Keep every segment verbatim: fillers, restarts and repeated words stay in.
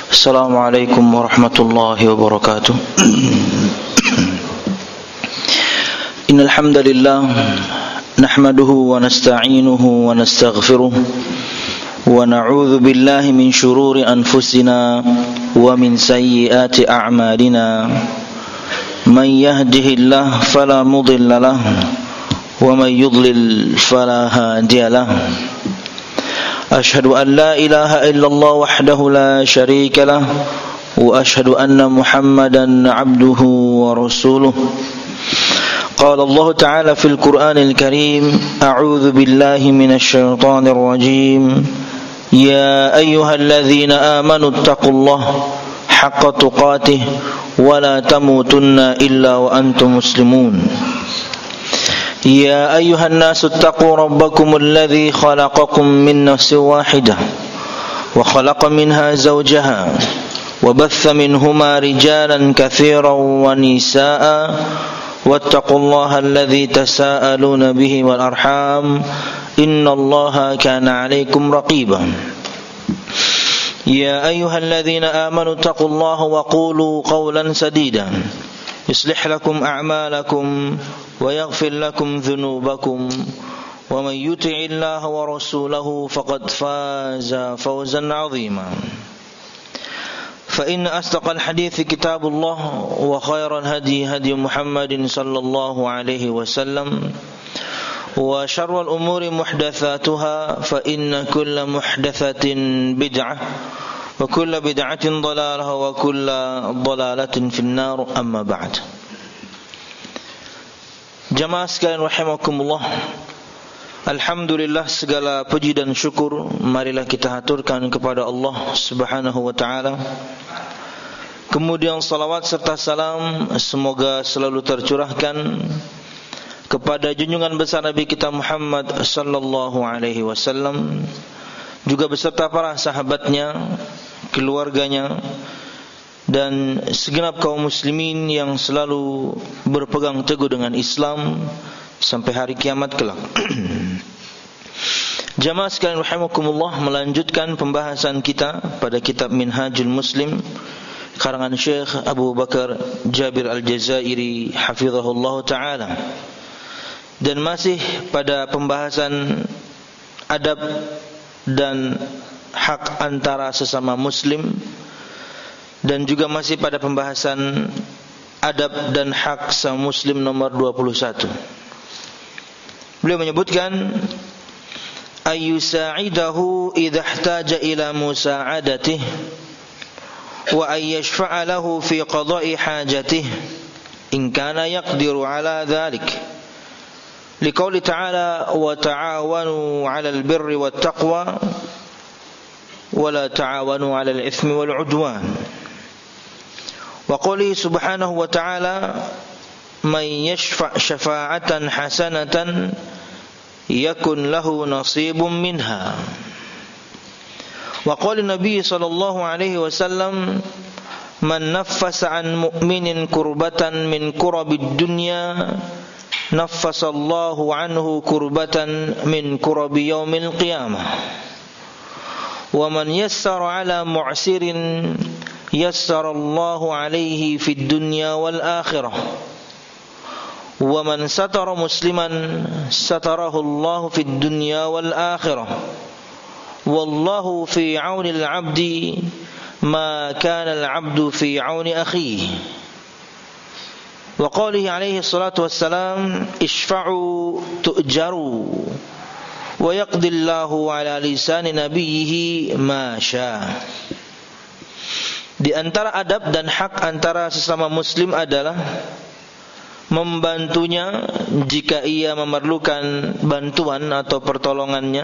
Assalamualaikum warahmatullahi wabarakatuh. Innal hamdalillah nahmaduhu wa nasta'inuhu wa nastaghfiruh wa na'udzu billahi min shururi anfusina wa min sayyiati a'malina. Man yahdihillahu fala mudilla lahu wa man yudlil fala hadiya lahu. أشهد أن لا إله إلا الله وحده لا شريك له وأشهد أن محمدا عبده ورسوله. قال الله تعالى في القرآن الكريم: أعوذ بالله من الشيطان الرجيم. يا أيها الذين آمنوا اتقوا الله حق تقاته ولا تموتن إلا وأنتم مسلمون. يا أيها الناس اتقوا ربكم الذي خلقكم من نفس واحدة وخلق منها زوجها وبث منهما رجالا كثيرا ونساء واتقوا الله الذي تساءلون به والأرحام إن الله كان عليكم رقيبا. يا أيها الذين آمنوا اتقوا الله وقولوا قولا سديدا يصلح لكم أعمالكم ويغفر لكم ذنوبكم ومن يطع الله ورسوله فقد فاز فوزا عظيما. فإن أصدق الحديث كتاب الله وخير الهدي هدي محمد صلى الله عليه وسلم وشر الأمور محدثاتها فإن كل محدثة بدعة وكل بدعة ضلالة وكل ضلالة في النار. أما بعد. Jamaah sekalian rahimakumullah, alhamdulillah, segala puji dan syukur marilah kita haturkan kepada Allah Subhanahu wa taala. Kemudian salawat serta salam semoga selalu tercurahkan kepada junjungan besar Nabi kita Muhammad sallallahu alaihi wasallam, juga beserta para sahabatnya, keluarganya, dan segenap kaum muslimin yang selalu berpegang teguh dengan Islam sampai hari kiamat kelak. Jamaah sekalian rahimakumullah, melanjutkan pembahasan kita pada kitab Minhajul Muslim karangan Syekh Abu Bakar Jabir Al-Jazairi hafizahullah ta'ala, dan masih pada pembahasan adab dan hak antara sesama muslim, dan juga masih pada pembahasan adab dan hak sang muslim nomor dua puluh satu. Beliau menyebutkan ayyusa'idahu idha ihtaja ila musa'adatihi wa ayyashfa'a lahu fi qada'i hajatihi in kana yaqdiru ala dhalik, liqauli ta'ala wa ta'awanu 'alal birri wat taqwa wa la ta'awanu 'alal itsmi wal 'udwan. Wa qawli subhanahu wa ta'ala man yashfa' syafa'atan hasanatan yakun lahu nasibun minha. Wa qawli Nabi sallallahu alaihi wasallam man naffasa an mu'minin kurbatan min kurabid dunya naffasallahu anhu kurbatan min kurabi yaumil qiyamah. Wa man yassara ala mu'sirin yassarallahu alaihi fid dunya wal akhirah. Wa man satara musliman satarahu Allahu fid dunya wal akhirah. Wallahu fi auni al-'abdi ma kana al-'abdu fi auni akhihi. Wa qawlihi alaihi salatu wassalam ishfa'u tu'jaru wa yaqdillahu ala lisani nabiyhi ma syaa. Di antara adab dan hak antara sesama muslim adalah membantunya jika ia memerlukan bantuan atau pertolongannya,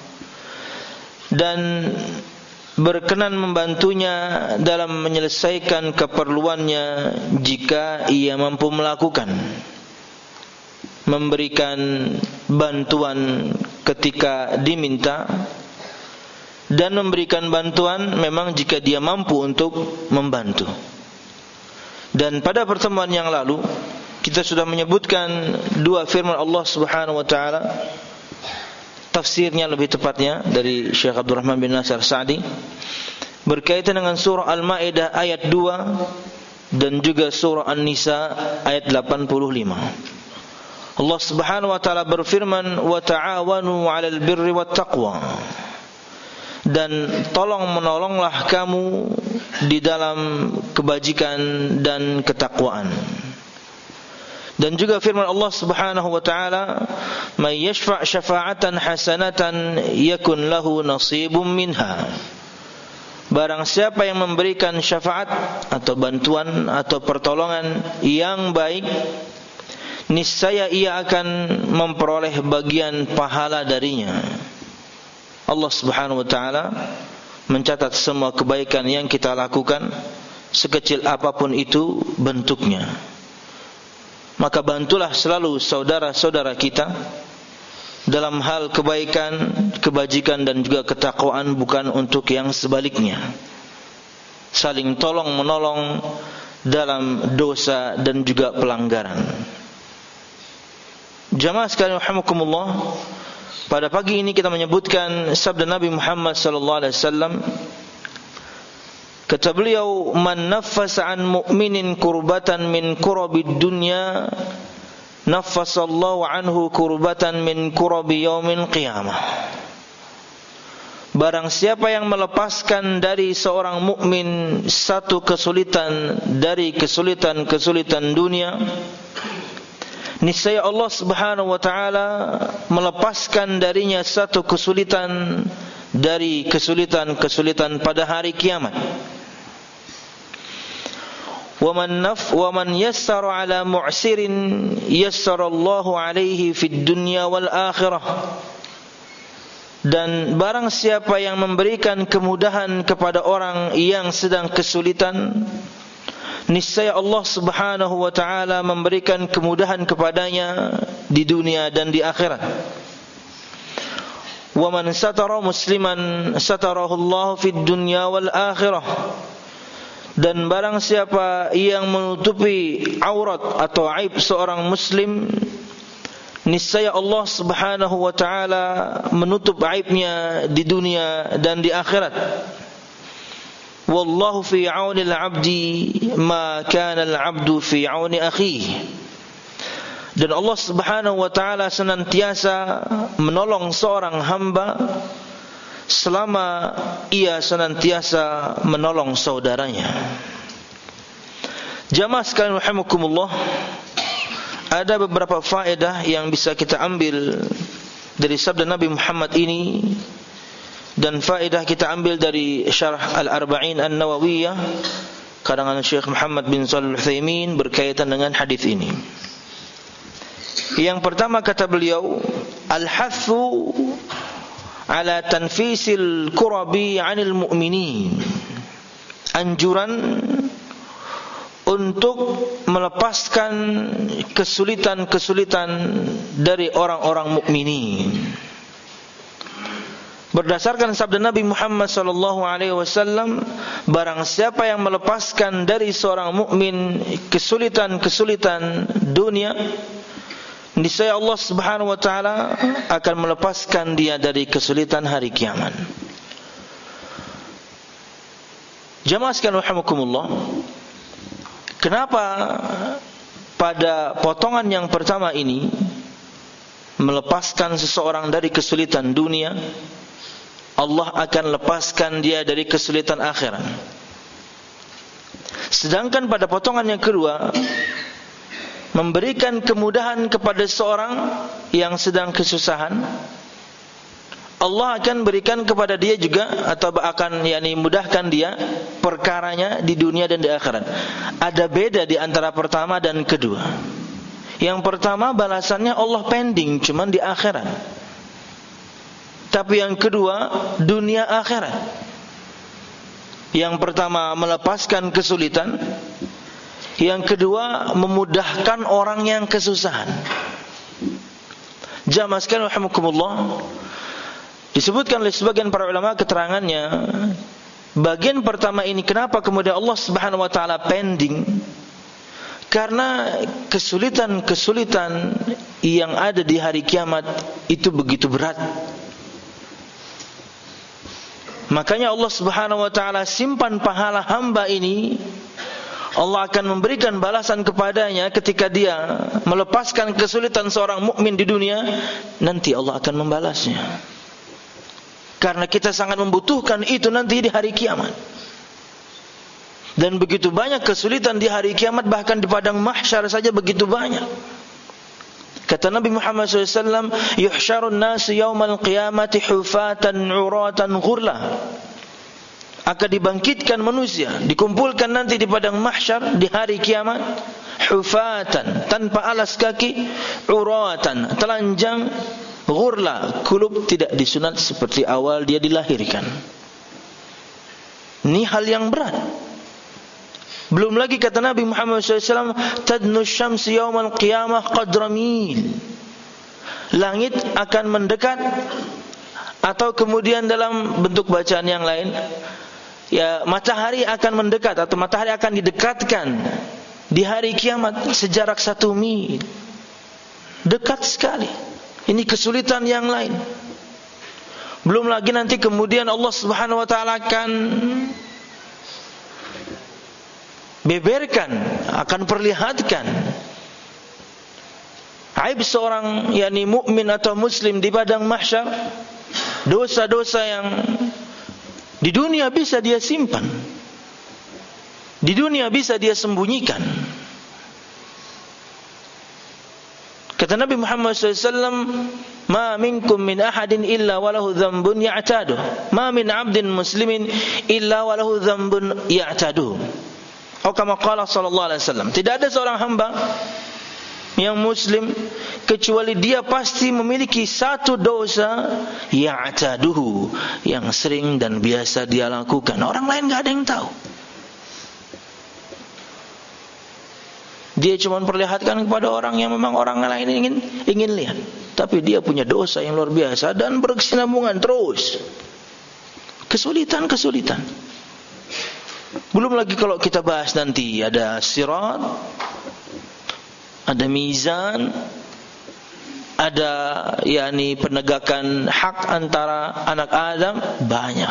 dan berkenan membantunya dalam menyelesaikan keperluannya jika ia mampu melakukan, memberikan bantuan ketika diminta, dan memberikan bantuan memang jika dia mampu untuk membantu. Dan pada pertemuan yang lalu kita sudah menyebutkan dua firman Allah Subhanahu wa taala tafsirnya lebih tepatnya dari Syekh Abdurrahman bin Nasir Sa'di, berkaitan dengan surah Al-Maidah ayat dua dan juga surah An-Nisa ayat delapan puluh lima. Allah Subhanahu wa taala berfirman, "Wa ta'awanu 'alal birri wat taqwa." Dan tolong menolonglah kamu di dalam kebajikan dan ketakwaan. Dan juga firman Allah Subhanahu wa taala, "May yashfa' syafa'atan hasanatan yakun lahu nasibum minha." Barang siapa yang memberikan syafaat atau bantuan atau pertolongan yang baik, niscaya ia akan memperoleh bagian pahala darinya. Allah Subhanahu wa taala mencatat semua kebaikan yang kita lakukan, sekecil apapun itu bentuknya. Maka bantulah selalu saudara-saudara kita dalam hal kebaikan, kebajikan dan juga ketakwaan, bukan untuk yang sebaliknya. Saling tolong menolong dalam dosa dan juga pelanggaran. Jamaah sekalian rahimakumullah, pada pagi ini kita menyebutkan sabda Nabi Muhammad sallallahu alaihi wasallam. Kata beliau, "Man naffasa an mu'minin kurbatan min kurabid dunya, naffasallahu anhu kurbatan min kurabi yaumil qiyamah." Barang siapa yang melepaskan dari seorang mukmin satu kesulitan dari kesulitan-kesulitan dunia, niscaya Allah Subhanahu wa taala melepaskan darinya satu kesulitan dari kesulitan-kesulitan pada hari kiamat. Wa man naf wa man yassara ala mu'sirin yassarallahu alaihi fid dunya wal akhirah. Dan barang siapa yang memberikan kemudahan kepada orang yang sedang kesulitan, niscaya Allah Subhanahu wa taala memberikan kemudahan kepadanya di dunia dan di akhirat. Wa man satara musliman satarahu Allah fid dunya wal akhirah. Dan barang siapa yang menutupi aurat atau aib seorang muslim, niscaya Allah Subhanahu wa taala menutup aibnya di dunia dan di akhirat. Wallahu fi 'aunil 'abdi ma kana al-'abdu fi 'auni akhihi. Dan Allah Subhanahu wa taala senantiasa menolong seorang hamba selama ia senantiasa menolong saudaranya. Jamaah sekalian rahimakumullah, ada beberapa faedah yang bisa kita ambil dari sabda Nabi Muhammad ini, dan faedah kita ambil dari syarah Al-Arba'in An-Nawawiyah karangan Syekh Muhammad bin Shalih Al-Utsaimin berkaitan dengan hadis ini. Yang pertama kata beliau, al-hathu ala tanfisil kurabi 'anil mu'minin. Anjuran untuk melepaskan kesulitan-kesulitan dari orang-orang mukminin. Berdasarkan sabda Nabi Muhammad sallallahu alaihi wasallam, barang siapa yang melepaskan dari seorang mukmin kesulitan-kesulitan dunia, niscaya Allah Subhanahu wa taala akan melepaskan dia dari kesulitan hari kiamat. Jamaah sekalian rahimakumullah, kenapa pada potongan yang pertama ini melepaskan seseorang dari kesulitan dunia, Allah akan lepaskan dia dari kesulitan akhirat. Sedangkan pada potongan yang kedua, memberikan kemudahan kepada seorang yang sedang kesusahan, Allah akan berikan kepada dia juga, atau akan yakni mudahkan dia perkaranya di dunia dan di akhirat. Ada beda di antara pertama dan kedua. Yang pertama balasannya Allah pending cuman di akhirat. Tapi yang kedua dunia akhirat. Yang pertama melepaskan kesulitan, yang kedua memudahkan orang yang kesusahan. Jamaah sekalian rahimakumullah, disebutkan oleh sebagian para ulama keterangannya, bagian pertama ini kenapa kemudian Allah Subhanahu wa taala pending? Karena kesulitan-kesulitan yang ada di hari kiamat itu begitu berat. Makanya Allah Subhanahu wa taala simpan pahala hamba ini. Allah akan memberikan balasan kepadanya ketika dia melepaskan kesulitan seorang mukmin di dunia, nanti Allah akan membalasnya. Karena kita sangat membutuhkan itu nanti di hari kiamat. Dan begitu banyak kesulitan di hari kiamat, bahkan di padang mahsyar saja begitu banyak. Kata Nabi Muhammad shallallahu alaihi wasallam, "Yuhsyarun nasu yaumal qiyamati hufatan 'uratan ghurla." Akan dibangkitkan manusia, dikumpulkan nanti di padang mahsyar di hari kiamat, hufatan, tanpa alas kaki, uratan, telanjang, ghurla, kulub tidak disunat seperti awal dia dilahirkan. Ini hal yang berat. Belum lagi kata Nabi Muhammad shallallahu alaihi wasallam, tadnu syamsu yaumal qiyamah qadra mil. Langit akan mendekat, atau kemudian dalam bentuk bacaan yang lain, ya, matahari akan mendekat atau matahari akan didekatkan di hari kiamat sejarak satu mil. Dekat sekali. Ini kesulitan yang lain. Belum lagi nanti kemudian Allah Subhanahu wa taala akan beberkan, akan perlihatkan aib seorang yakni mukmin atau muslim di padang mahsyar. Dosa-dosa yang di dunia bisa dia simpan, di dunia bisa dia sembunyikan. Kata Nabi Muhammad shallallahu alaihi wasallam, "Ma minkum min ahadin illa walahu dzambun ya'taduh, ma min 'abdin muslimin illa walahu dzambun ya'taduh." Atau kama qala sallallahu alaihi wasallam, tidak ada seorang hamba yang muslim kecuali dia pasti memiliki satu dosa ya'taduhu, yang sering dan biasa dia lakukan. Orang lain enggak ada yang tahu. Dia cuma perlihatkan kepada orang yang memang orang lain ingin ingin lihat, tapi dia punya dosa yang luar biasa dan berkesinambungan terus. Kesulitan-kesulitan. Belum lagi kalau kita bahas nanti ada sirat, ada mizan, ada yakni penegakan hak antara anak Adam, banyak.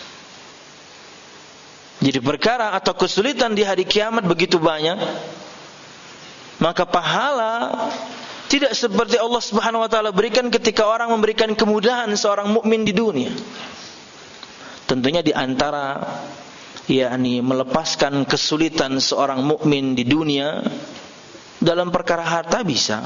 Jadi perkara atau kesulitan di hari kiamat begitu banyak. Maka pahala tidak seperti Allah Subhanahu wa taala berikan ketika orang memberikan kemudahan seorang mukmin di dunia. Tentunya di antara yakni melepaskan kesulitan seorang mukmin di dunia dalam perkara harta bisa.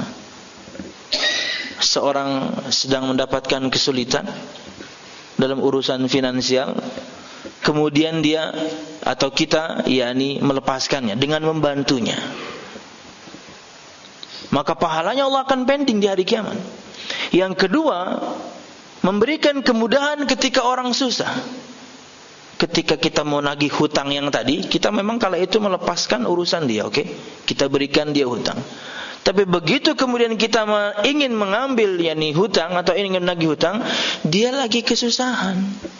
Seorang sedang mendapatkan kesulitan dalam urusan finansial, kemudian dia atau kita yakni melepaskannya dengan membantunya, maka pahalanya Allah akan pending di hari kiamat. Yang kedua, memberikan kemudahan ketika orang susah. Ketika kita mau nagih hutang yang tadi, kita memang kala itu melepaskan urusan dia, oke? Okay? Kita berikan dia hutang. Tapi begitu kemudian kita ingin mengambil yakni hutang atau ingin menagih hutang, dia lagi kesusahan.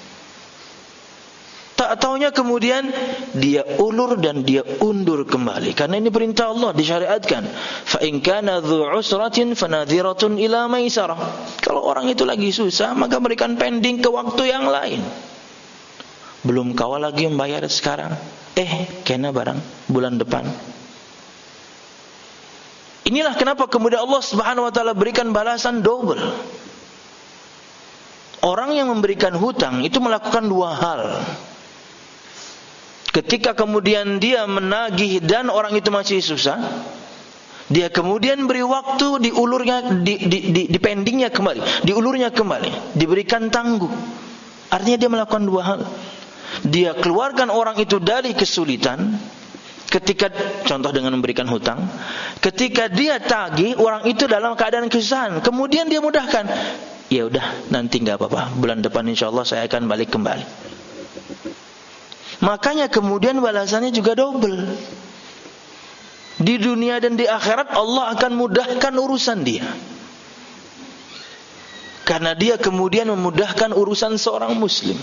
Tak taunya kemudian dia ulur dan dia undur kembali. Karena ini perintah Allah, disyariatkan. Fa in kana dzu usratin fanadhiratun ila maisarah. Kalau orang itu lagi susah, maka berikan pending ke waktu yang lain. Belum kawal lagi membayar sekarang. Eh, kena barang bulan depan. Inilah kenapa kemudian Allah Subhanahu wa taala berikan balasan double. Orang yang memberikan hutang itu melakukan dua hal. Ketika kemudian dia menagih dan orang itu masih susah, dia kemudian beri waktu, diulurnya, di, di, di, di pendingnya kembali, diulurnya kembali, diberikan tangguh. Artinya dia melakukan dua hal. Dia keluarkan orang itu dari kesulitan, ketika contoh dengan memberikan hutang, ketika dia tagih orang itu dalam keadaan kesusahan, kemudian dia mudahkan. Ya udah, nanti enggak apa-apa, bulan depan insyaallah saya akan balik kembali. Makanya kemudian balasannya juga double. Di dunia dan di akhirat Allah akan mudahkan urusan dia. Karena dia kemudian memudahkan urusan seorang muslim.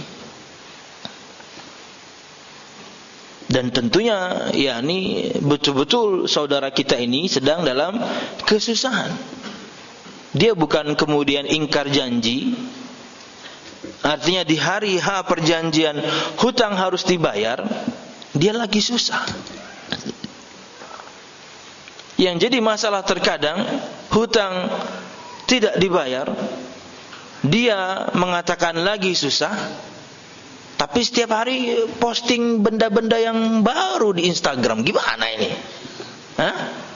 Dan tentunya yakni betul-betul saudara kita ini sedang dalam kesusahan. Dia bukan kemudian ingkar janji, artinya di hari H perjanjian hutang harus dibayar, dia lagi susah. Yang jadi masalah terkadang hutang tidak dibayar, dia mengatakan lagi susah, tapi setiap hari posting benda-benda yang baru di Instagram. Gimana ini? Hah?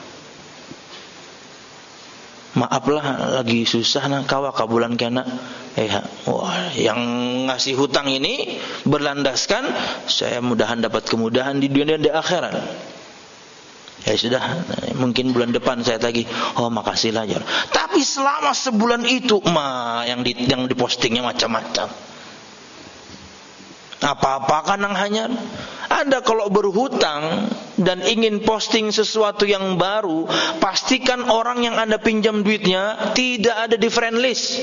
Maaflah lagi susah nah kawa kabulan kena. Eh, wah, yang ngasih hutang ini berlandaskan saya mudahan dapat kemudahan di dunia dan di akhirat. Ya sudah, mungkin bulan depan saya tagih. Oh, makasihlah ya. Tapi selama sebulan itu mah yang di, yang dipostingnya macam-macam. Apa-apa kan yang hanya Anda kalau berhutang dan ingin posting sesuatu yang baru, pastikan orang yang Anda pinjam duitnya tidak ada di friend list.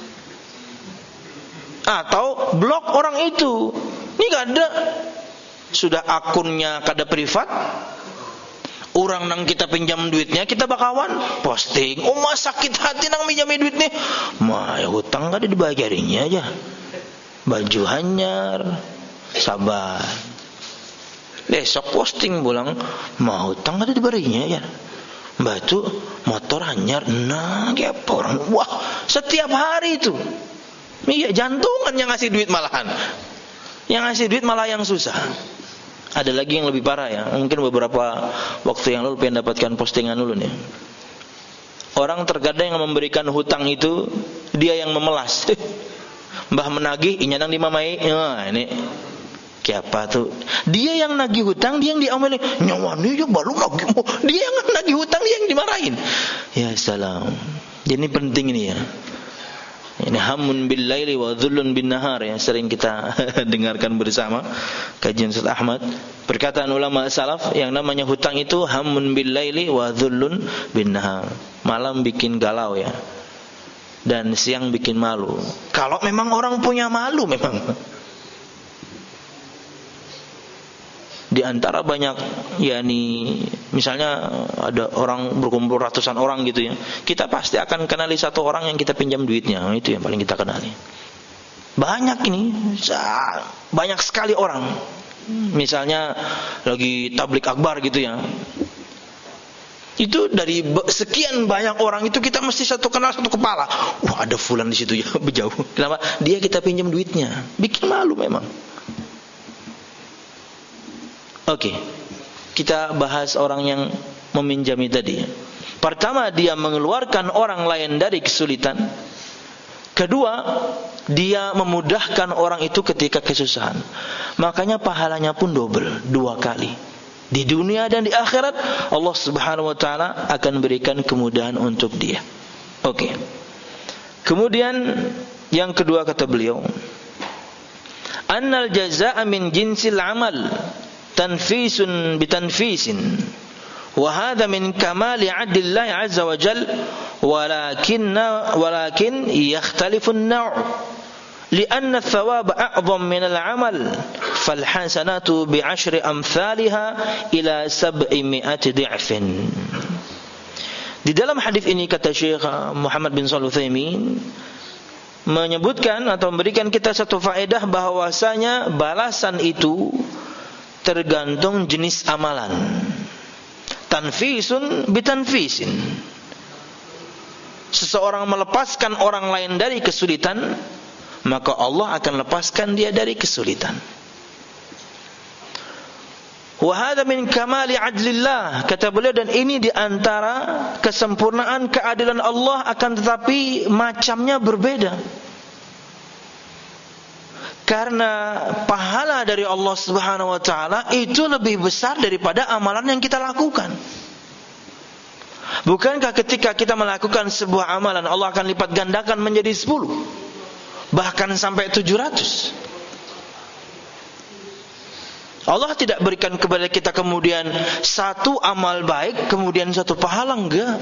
Atau blok orang itu. Ini gak ada. Sudah akunnya kada privat. Orang nang kita pinjam duitnya, kita bakawan posting. Oh, mah sakit hati nang minjami duit nih. Mah ya hutang kada dibayarinya aja. Baju hanyar, sabar. Besok posting pulang, mah hutang kada dibayarinya aja. Batu motor hanyar, nah kayak orang. Wah, setiap hari itu. Iya, jantungan yang ngasih duit malahan. Yang ngasih duit malah yang susah. Ada lagi yang lebih parah ya. Mungkin beberapa waktu yang lalu pengen dapatkan postingan dulu nih. Orang terkadang yang memberikan hutang itu dia yang memelas. Mbah menagih, inyadang dimamai. Nah, ini siapa tuh? Dia yang nagih hutang, dia yang diamalin. Nyawani ya baru nagih. Dia yang nagih hutang, dia yang dimarahin. Ya salam. Jadi penting ini ya. Ini hamun bil laili wa dhullun bin nahar yang sering kita dengarkan bersama kajian Ustaz Ahmad. Perkataan ulama salaf, yang namanya hutang itu hamun bil laili wa dhullun bin nahar. Malam bikin galau ya. Dan siang bikin malu. Kalau memang orang punya malu memang. Di antara banyak yakni misalnya ada orang berkumpul ratusan orang gitu ya, kita pasti akan kenali satu orang yang kita pinjam duitnya. Itu yang paling kita kenali. Banyak ini, banyak sekali orang. Misalnya lagi tablik akbar gitu ya, itu dari sekian banyak orang itu kita mesti satu kenal satu kepala. Wah, ada fulan di situ ya, berjauh. Kenapa? Dia kita pinjam duitnya, bikin malu memang. Oke, okay. Kita bahas orang yang meminjami tadi. Pertama, dia mengeluarkan orang lain dari kesulitan. Kedua, dia memudahkan orang itu ketika kesusahan. Makanya pahalanya pun double, dua kali. Di dunia dan di akhirat Allah Subhanahu wa taala akan berikan kemudahan untuk dia. Oke. Okay. Kemudian yang kedua kata beliau, annal jazaa'a min jinsil amal tanfisun bitanfisin wa hadha min kamali 'adlillahi 'azza wa jal walakinna walakin yakhtalifu an-naw' li'anna ath-thawaba a'zam min al-'amal fal hasanatu bi'ashri amsalha ila sab'i mi'ati dhi'fin. Di dalam hadis ini kata Syekh Muhammad bin Shalih Al-Utsaimin menyebutkan atau memberikan kita satu faedah bahwasanya balasan itu tergantung jenis amalan. Tanfisun bitanfisin. Seseorang melepaskan orang lain dari kesulitan, maka Allah akan lepaskan dia dari kesulitan. Wa hadha min kamali adlillah, kata beliau, dan ini di antara kesempurnaan keadilan Allah, akan tetapi macamnya berbeda. Karena pahala dari Allah Subhanahu wa taala itu lebih besar daripada amalan yang kita lakukan. Bukankah ketika kita melakukan sebuah amalan Allah akan lipat gandakan menjadi sepuluh, bahkan sampai tujuh ratus. Allah tidak berikan kepada kita kemudian satu amal baik kemudian satu pahala, enggak.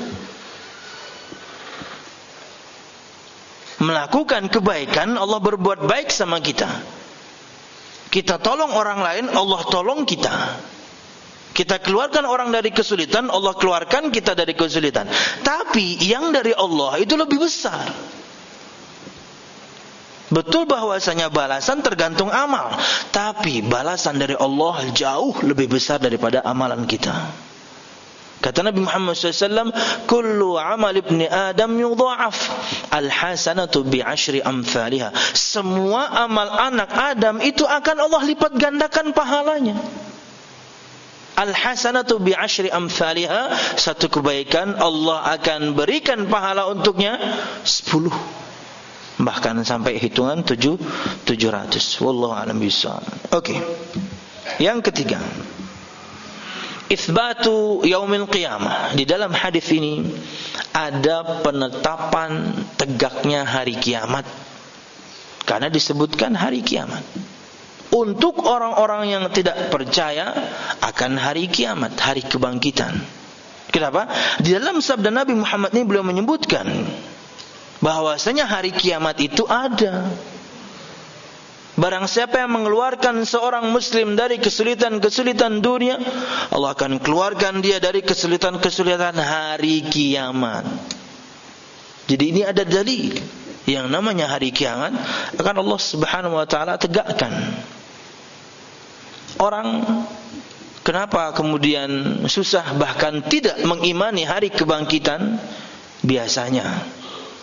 Melakukan kebaikan, Allah berbuat baik sama kita. Kita tolong orang lain, Allah tolong kita. Kita keluarkan orang dari kesulitan, Allah keluarkan kita dari kesulitan. Tapi yang dari Allah itu lebih besar. Betul bahwasanya balasan tergantung amal, tapi balasan dari Allah jauh lebih besar daripada amalan kita. Kata Nabi Muhammad shallallahu alaihi wasallam, "Kullu amal ibni Adam yudha'af, al-hasanatu bi'ashri amthaliha." Semua amal anak Adam itu akan Allah lipat gandakan pahalanya. Al-hasanatu bi'ashri amthaliha, satu kebaikan Allah akan berikan pahala untuknya sepuluh, bahkan sampai hitungan tujuh tujuh ratus. Wallahu a'lam bishawab. Oke. Yang ketiga, Itsbatu yaumil qiyamah. Di dalam hadis ini ada penetapan tegaknya hari kiamat. Karena disebutkan hari kiamat. Untuk orang-orang yang tidak percaya akan hari kiamat, hari kebangkitan. Kenapa? Di dalam sabda Nabi Muhammad ini beliau menyebutkan bahwasanya hari kiamat itu ada. Barang siapa yang mengeluarkan seorang muslim dari kesulitan-kesulitan dunia, Allah akan keluarkan dia dari kesulitan-kesulitan hari kiamat. Jadi ini ada dalil yang namanya hari kiamat akan Allah Subhanahu wa taala tegakkan. Orang kenapa kemudian susah bahkan tidak mengimani hari kebangkitan? Biasanya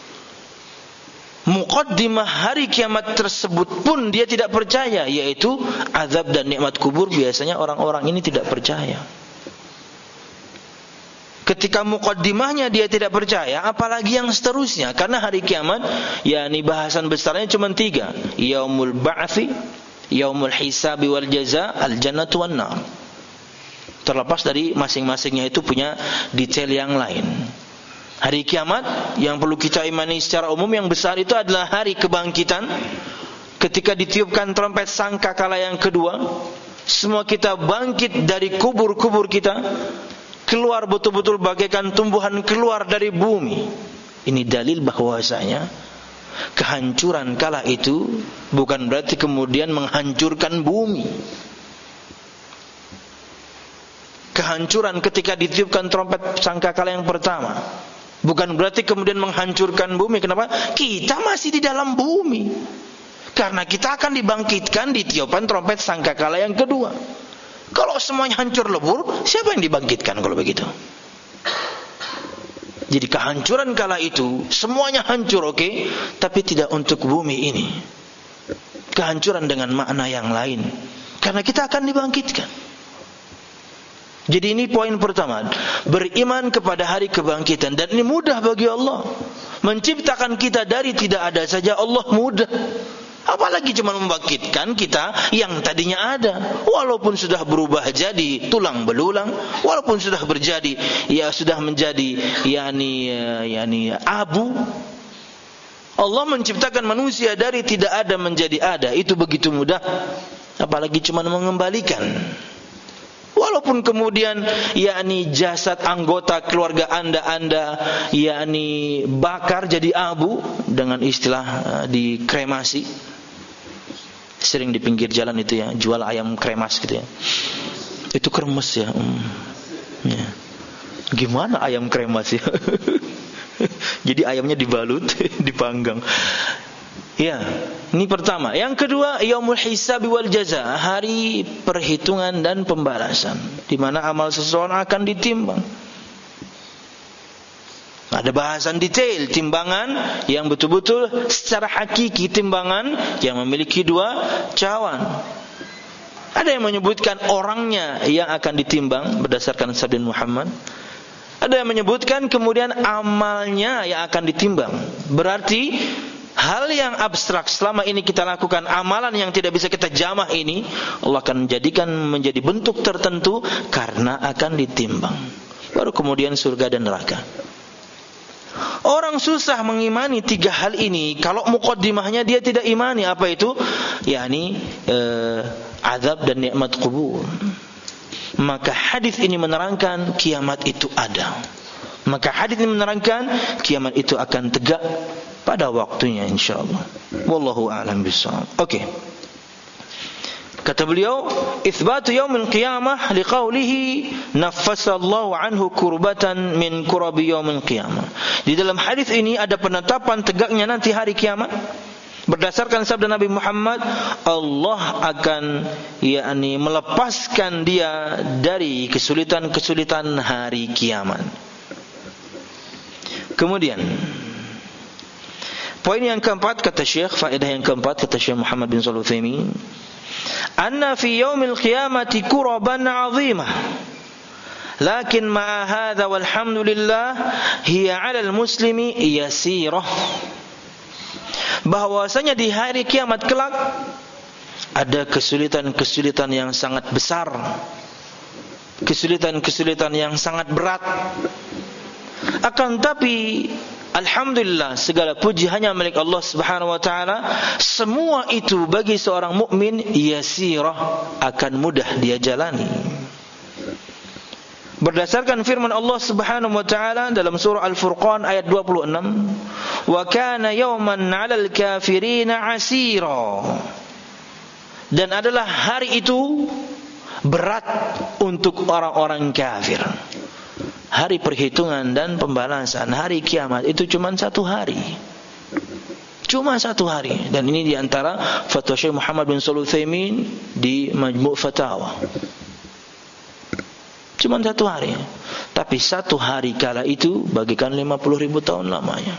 muqaddimah hari kiamat tersebut pun dia tidak percaya, yaitu azab dan nikmat kubur. Biasanya orang-orang ini tidak percaya. Ketika muqaddimahnya dia tidak percaya, apalagi yang seterusnya. Karena hari kiamat, yakni bahasan besarnya cuma tiga: yaumul ba'thi, yaumul hisabi wal jaza, al jannatu wan nar. Terlepas dari masing-masingnya itu punya detail yang lain. Hari kiamat yang perlu kita imani secara umum yang besar itu adalah hari kebangkitan. Ketika ditiupkan trompet sangkakala yang kedua, semua kita bangkit dari kubur-kubur kita, keluar betul-betul bagaikan tumbuhan keluar dari bumi. Ini dalil bahwasanya kehancuran kala itu bukan berarti kemudian menghancurkan bumi. Kehancuran ketika ditiupkan trompet sangkakala yang pertama bukan berarti kemudian menghancurkan bumi. Kenapa? Kita masih di dalam bumi. Karena kita akan dibangkitkan di tiupan trompet sangkakala yang kedua. Kalau semuanya hancur lebur, siapa yang dibangkitkan kalau begitu? Jadi kehancuran kala itu semuanya hancur, oke, okay, tapi tidak untuk bumi ini. Kehancuran dengan makna yang lain. Karena kita akan dibangkitkan. Jadi ini poin pertama, beriman kepada hari kebangkitan. Dan ini mudah bagi Allah. Menciptakan kita dari tidak ada saja Allah mudah. Apalagi cuma membangkitkan kita yang tadinya ada. Walaupun sudah berubah jadi tulang belulang, walaupun sudah berjadi, ya sudah menjadi yani yani abu. Allah menciptakan manusia dari tidak ada menjadi ada. Itu begitu mudah. Apalagi cuma mengembalikan. Walaupun kemudian yakni jasad anggota keluarga anda-anda yakni bakar jadi abu dengan istilah uh, dikremasi. Sering di pinggir jalan itu ya, jual ayam kremas gitu ya. Itu kremes ya. Hmm. Ya. Gimana ayam kremas ya? Jadi ayamnya dibalut, dipanggang. Ya, ini pertama. Yang kedua, yaumul hisabi wal jaza, hari perhitungan dan pembalasan, di mana amal seseorang akan ditimbang. Ada bahasan detail timbangan yang betul-betul secara hakiki, timbangan yang memiliki dua cawan. Ada yang menyebutkan orangnya yang akan ditimbang berdasarkan sabda Muhammad. Ada yang menyebutkan kemudian amalnya yang akan ditimbang. Berarti hal yang abstrak selama ini kita lakukan, amalan yang tidak bisa kita jamah ini, Allah akan menjadikan menjadi bentuk tertentu karena akan ditimbang. Baru kemudian surga dan neraka. Orang susah mengimani tiga hal ini. Kalau muqaddimahnya dia tidak imani. Apa itu? yakni eh, azab dan nikmat kubur. Maka hadis ini menerangkan kiamat itu ada. Maka hadis ini menerangkan kiamat itu akan tegak pada waktunya insyaallah. Wallahu a'lam bishawab. Oke. Okay. Kata beliau, itsbatu yaumil qiyamah liqaulihi naffasallahu anhu kurbatan min kurabi yaumil qiyamah. Di dalam hadis ini ada penetapan tegaknya nanti hari kiamat Berdasarkan sabda Nabi Muhammad, Allah akan yakni melepaskan dia dari kesulitan-kesulitan hari kiamat. Kemudian poin yang keempat kata Syekh, faedah yang keempat kata Syekh Muhammad bin Shalih Al-Utsaimin, anna fi yaumil qiyamati kuraban 'azimah, lakin ma'a hadza walhamdulillah hiya 'alal muslimi yasirah. Bahwasanya di hari kiamat kelak ada kesulitan-kesulitan yang sangat besar, kesulitan-kesulitan yang sangat berat. Akan tapi alhamdulillah, segala puji hanya milik Allah Subhanahu wa taala. Semua itu bagi seorang mukmin yasirah, akan mudah dia jalani. Berdasarkan firman Allah Subhanahu wa taala dalam surah Al-Furqan ayat dua puluh enam, wa kana yawman 'alal kafirina 'asira. Dan adalah hari itu berat untuk orang-orang kafir. Hari perhitungan dan pembalasan, hari kiamat itu cuma satu hari. Cuma satu hari. Dan ini diantara fatwa Syekh Muhammad bin Shalih Al-Utsaimin di Majmu' Fatawa. Cuma satu hari. Tapi satu hari kala itu bagikan lima puluh ribu tahun lamanya.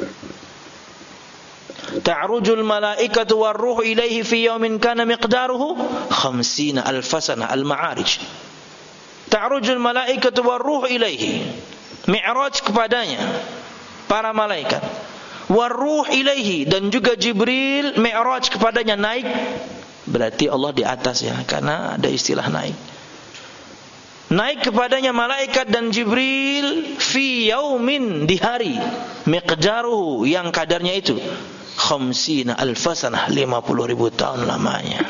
Ta'rujul malaikatu war-ruhu ilaihi fi yawmin kana miqdaruhu khamsina alf sana, Al-Ma'arij. Ta'rujul malaikatu war-ruhu ilaihi, mi'raj kepadanya para malaikat, war-ruh ilaihi, dan juga Jibril mi'raj kepadanya, naik. Berarti Allah di atas ya, karena ada istilah naik. Naik kepadanya malaikat dan Jibril fi yaumin, di hari, miqdaruhu, yang kadarnya itu khamsina alf sanah, lima puluh ribu tahun lamanya.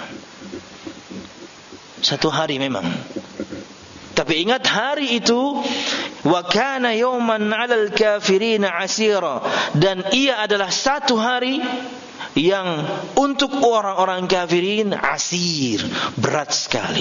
Satu hari memang. Tapi ingat hari itu, wa kana yawman 'alal kafirina 'asira, dan ia adalah satu hari yang untuk orang-orang kafirin asir, berat sekali.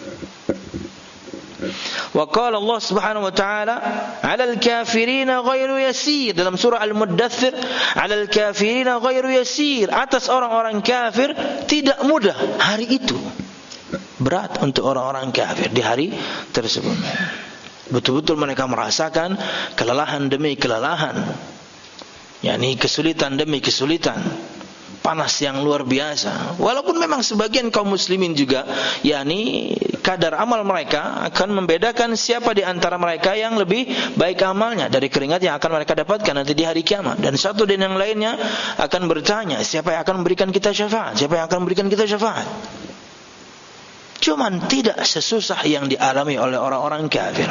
Wa qala Allah Subhanahu wa taala 'alal kafirina ghairu yasir, dalam surah Al-Muddathir, 'alal kafirina ghairu yasir, atas orang-orang kafir tidak mudah hari itu. Berat untuk orang-orang kafir di hari tersebut. Betul-betul mereka merasakan kelelahan demi kelelahan, yakni kesulitan demi kesulitan, panas yang luar biasa. Walaupun memang sebagian kaum muslimin juga, yakni kadar amal mereka akan membedakan siapa di antara mereka yang lebih baik amalnya dari keringat yang akan mereka dapatkan nanti di hari kiamat. Dan satu dan yang lainnya akan bertanya, siapa yang akan memberikan kita syafaat? Siapa yang akan memberikan kita syafaat? Cuman tidak sesusah yang dialami oleh orang-orang kafir.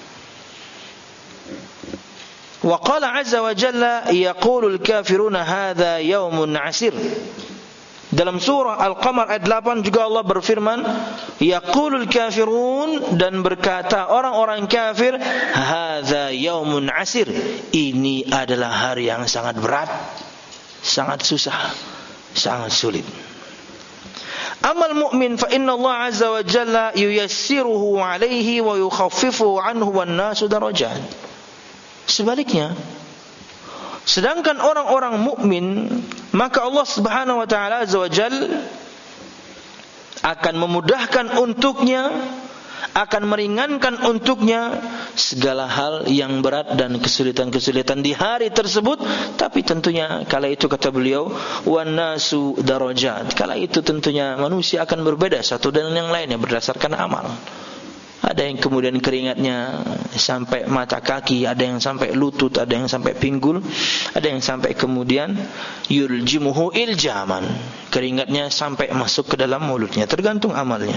Wa qala azza wa jalla yaqulul kafiruna hadza yaumun 'asir. Dalam surah Al-Qamar ayat delapan juga Allah berfirman, yaqulul kafirun, dan berkata orang-orang kafir, hadza yaumun 'asir, ini adalah hari yang sangat berat, sangat susah, sangat sulit. Amal mu'min fa inna Allah azza wa jalla yuyassiruhu alaihi wa yukhaffifuhu anhu wan nasu darajat. Sebaliknya, sedangkan orang-orang mukmin, maka Allah Subhanahu wa taala azza wa jalla akan memudahkan untuknya, akan meringankan untuknya segala hal yang berat dan kesulitan-kesulitan di hari tersebut. Tapi tentunya kala itu kata beliau, wan nasu darajat, kala itu tentunya manusia akan berbeda satu dan yang lainnya berdasarkan amal. Ada yang kemudian keringatnya sampai mata kaki, ada yang sampai lutut, ada yang sampai pinggul, ada yang sampai kemudian yuljimuhu iljaman, keringatnya sampai masuk ke dalam mulutnya, tergantung amalnya.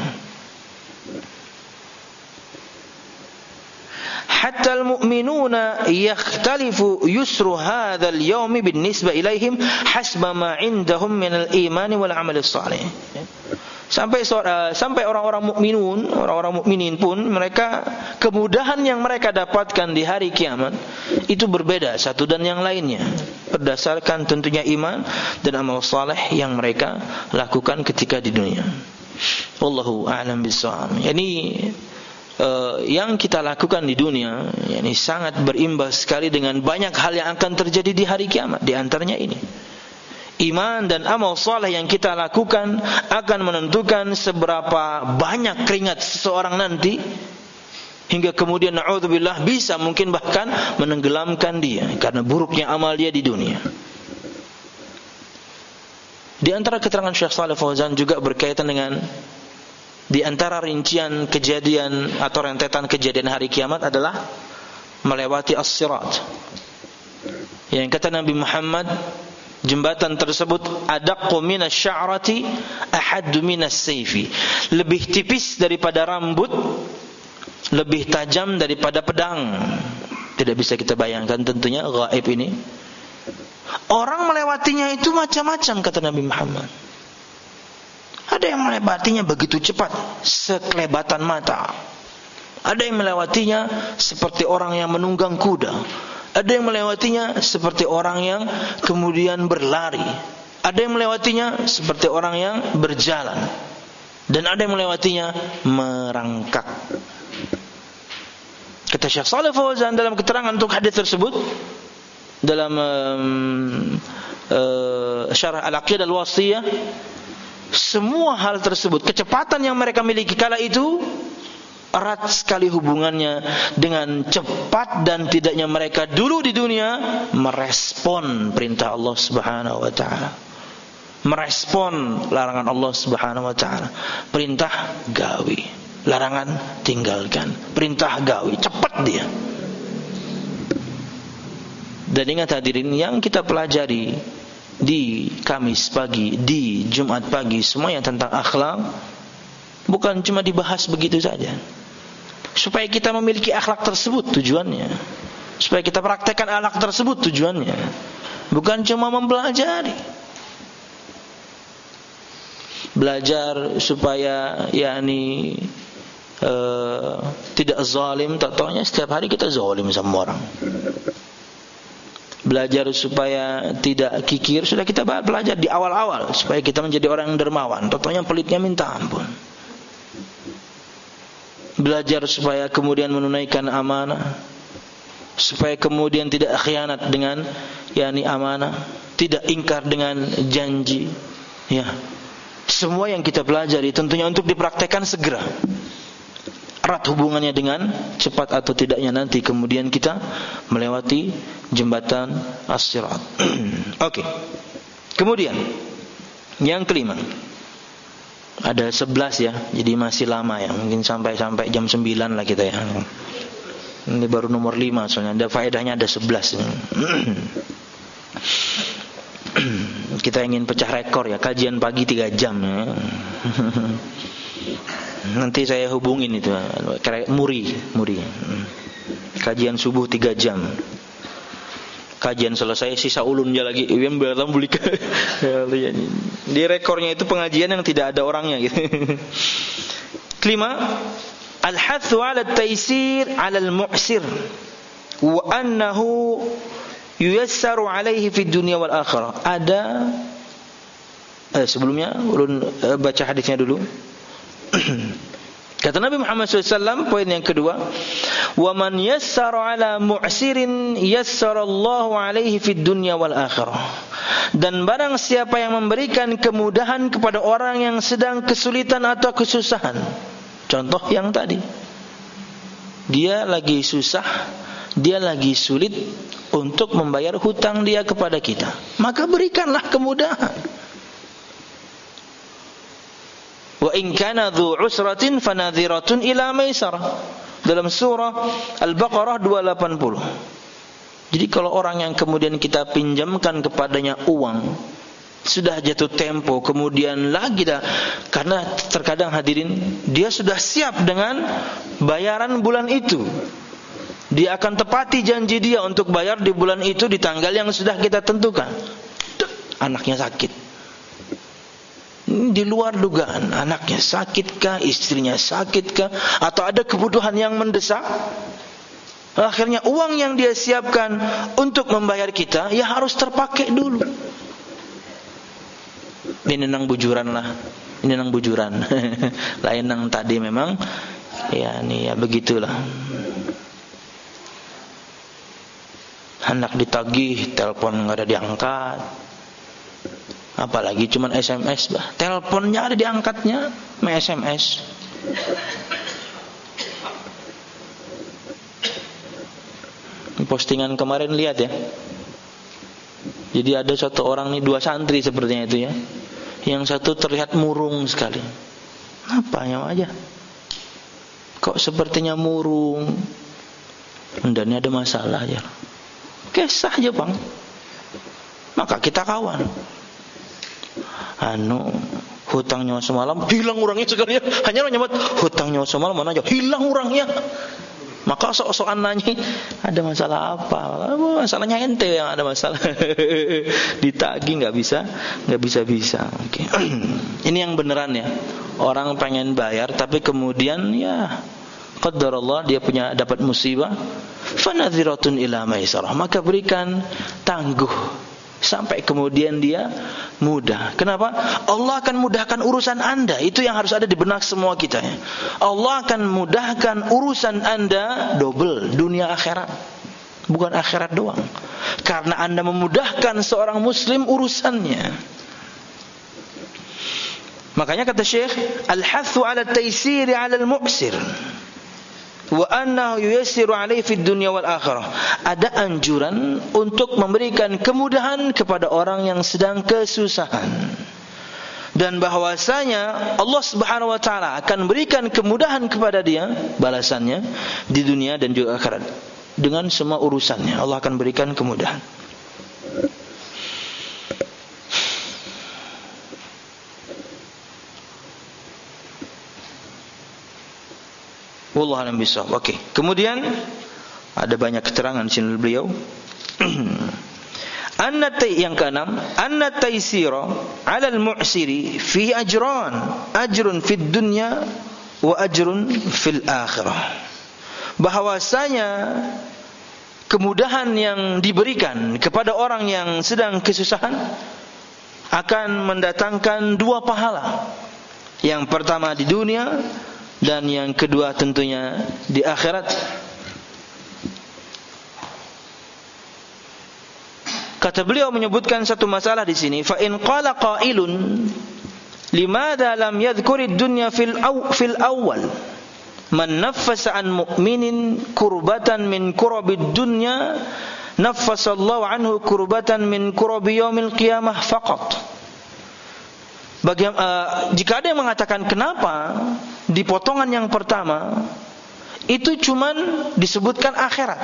Hatta al-mu'minuna yakhtalifu yusru hadzal yaumi binisbah ilaihim hasba ma indahum min al-iman wal amal salih. Sampai sampai orang-orang mukminun, orang-orang mukminin pun mereka, kemudahan yang mereka dapatkan di hari kiamat itu berbeda satu dan yang lainnya berdasarkan tentunya iman dan amal saleh yang mereka lakukan ketika di dunia. Wallahu a'lam bishawab. Yani Uh, yang kita lakukan di dunia ini sangat berimbas sekali dengan banyak hal yang akan terjadi di hari kiamat. Di antaranya ini Iman dan amal saleh yang kita lakukan akan menentukan seberapa banyak keringat seseorang nanti, hingga kemudian na'udzubillah bisa mungkin bahkan menenggelamkan dia karena buruknya amal dia di dunia. Di antara keterangan Syekh Shalih Fauzan juga berkaitan dengan di antara rincian kejadian atau rentetan kejadian hari kiamat adalah melewati as-sirat. Yang kata Nabi Muhammad, jembatan tersebut adaqqu minas sya'rati ahaddu minas sayfi, lebih tipis daripada rambut, lebih tajam daripada pedang. Tidak bisa kita bayangkan tentunya gaib ini. Orang melewatinya itu macam-macam kata Nabi Muhammad. Ada yang melewatinya begitu cepat, sekelebatan mata. Ada yang melewatinya seperti orang yang menunggang kuda. Ada yang melewatinya seperti orang yang kemudian berlari. Ada yang melewatinya seperti orang yang berjalan. Dan ada yang melewatinya merangkak. Kata Syekh Shalih Fauzan dalam keterangan untuk hadis tersebut, dalam um, uh, syarah Al-Aqidah Al-Wasithiyah, semua hal tersebut, kecepatan yang mereka miliki kala itu erat sekali hubungannya dengan cepat dan tidaknya mereka dulu di dunia merespon perintah Allah Subhanahu wa taala, merespon larangan Allah Subhanahu wa taala. Perintah gawi, larangan tinggalkan. Perintah gawi, cepat dia. Dan ingat hadirin, yang kita pelajari di Kamis pagi, di Jumat pagi, semua yang tentang akhlak bukan cuma dibahas begitu saja. Supaya kita memiliki akhlak tersebut tujuannya. Supaya kita praktekkan akhlak tersebut tujuannya. Bukan cuma mempelajari. Belajar supaya yakni uh, tidak zalim, tak-taunya setiap hari kita zalim sama orang. Belajar supaya tidak kikir, sudah kita belajar di awal-awal supaya kita menjadi orang yang dermawan, tak-taunya pelitnya minta ampun. Belajar supaya kemudian menunaikan amanah, supaya kemudian tidak khianat dengan yakni amanah, tidak ingkar dengan janji. Ya, semua yang kita pelajari tentunya untuk dipraktekkan segera. Erat hubungannya dengan cepat atau tidaknya nanti kemudian kita melewati jembatan as-sirat. Oke. Okay. Kemudian yang kelima, ada sebelas ya, jadi masih lama ya, mungkin sampai-sampai jam sembilan lah kita ya. Ini baru nomor lima soalnya, ada faedahnya ada sebelas. Kita ingin pecah rekor ya, kajian pagi tiga jam ya. Nanti saya hubungin itu muri, muri. Kajian subuh tiga jam. Kajian selesai sisa ulunnya lagi. Yang berlalu beli. Di rekornya itu pengajian yang tidak ada orangnya gitu. Kelima, al-hathu 'ala at-taysir 'ala al-mu'sir wa annahu yuyassaru 'alaihi fid dunya wal akhirah. Ada eh, sebelumnya ulun eh, baca hadisnya dulu. Kata Nabi Muhammad shallallahu alaihi wasallam, poin yang kedua, wa man yassara ala mu'sirin yassarallahu alaihi fid dunya wal akhirah. Dan barang siapa yang memberikan kemudahan kepada orang yang sedang kesulitan atau kesusahan, contoh yang tadi, dia lagi susah, dia lagi sulit untuk membayar hutang dia kepada kita, maka berikanlah kemudahan. Wa in kana dzu usratin fanadhiratun ila maisarah, dalam surah Al-Baqarah dua ratus delapan puluh. Jadi kalau orang yang kemudian kita pinjamkan kepadanya uang, sudah jatuh tempo, kemudian lagi dah, karena terkadang hadirin dia sudah siap dengan bayaran bulan itu, dia akan tepati janji dia untuk bayar di bulan itu di tanggal yang sudah kita tentukan. Anaknya sakit, di luar dugaan, anaknya sakitkah, istrinya sakitkah, atau ada kebutuhan yang mendesak, akhirnya uang yang dia siapkan untuk membayar kita ya harus terpakai dulu. Ini nang bujuran lah, ini nang bujuran. Lain nang tadi memang ya nih ya begitulah. Anak ditagih, telepon nggak ada diangkat. Apalagi cuman S M S, bah. Teleponnya ada diangkatnya, me S M S. Postingan kemarin lihat ya. Jadi ada satu orang nih, dua santri sepertinya itu ya. Yang satu terlihat murung sekali. Apa yang aja? Kok sepertinya murung? Dan ini ada masalah ya. Kisah aja bang. Maka kita kawan. Anu hutang nyawa semalam hilang orangnya sekali ya. Hanya nyebut hutang nyawa semalam mana aja hilang orangnya. Maka sok-sokan nanya ada masalah apa? Masalahnya ente yang ada masalah. Ditagih nggak bisa, nggak bisa bisa. Oke. Ini yang beneran ya. Orang pengen bayar tapi kemudian ya qadarullah dia punya dapat musibah. Fanadhiratun ila maisarah. Maka berikan tangguh sampai kemudian dia mudah. Kenapa? Allah akan mudahkan urusan anda. Itu yang harus ada di benak semua kita ya. Allah akan mudahkan urusan anda double, dunia akhirat. Bukan akhirat doang. Karena anda memudahkan seorang muslim urusannya. Makanya kata Syekh, al-hathu ala taysiri ala al-mu'sir wa annahu yuyassiru alaihi fid dunya wal akhirah. Ada anjuran untuk memberikan kemudahan kepada orang yang sedang kesusahan. Dan bahwasanya Allah Subhanahu wa taala akan berikan kemudahan kepada dia balasannya di dunia dan juga akhirat. Dengan semua urusannya Allah akan berikan kemudahan. Wallahu a'lam bishawab. Oke. Kemudian ada banyak keterangan di sini beliau. Anna tay yang keenam, anna taysira 'ala al-mu'siri fi ajran, ajrun fid dunya wa ajrun fil akhirah. Bahwasanya kemudahan yang diberikan kepada orang yang sedang kesusahan akan mendatangkan dua pahala. Yang pertama di dunia dan yang kedua tentunya di akhirat. Kata beliau menyebutkan satu masalah di sini. Fa in qala qailun limadha lam yadhkurid dunya fil aw fil awwal man naffasa an mu'minin kurbatan min kurabid dunya naffasallahu anhu kurbatan min kurabi yaumil qiyamah faqat. Bagaimana uh, jika ada yang mengatakan kenapa di potongan yang pertama itu cuman disebutkan akhirat,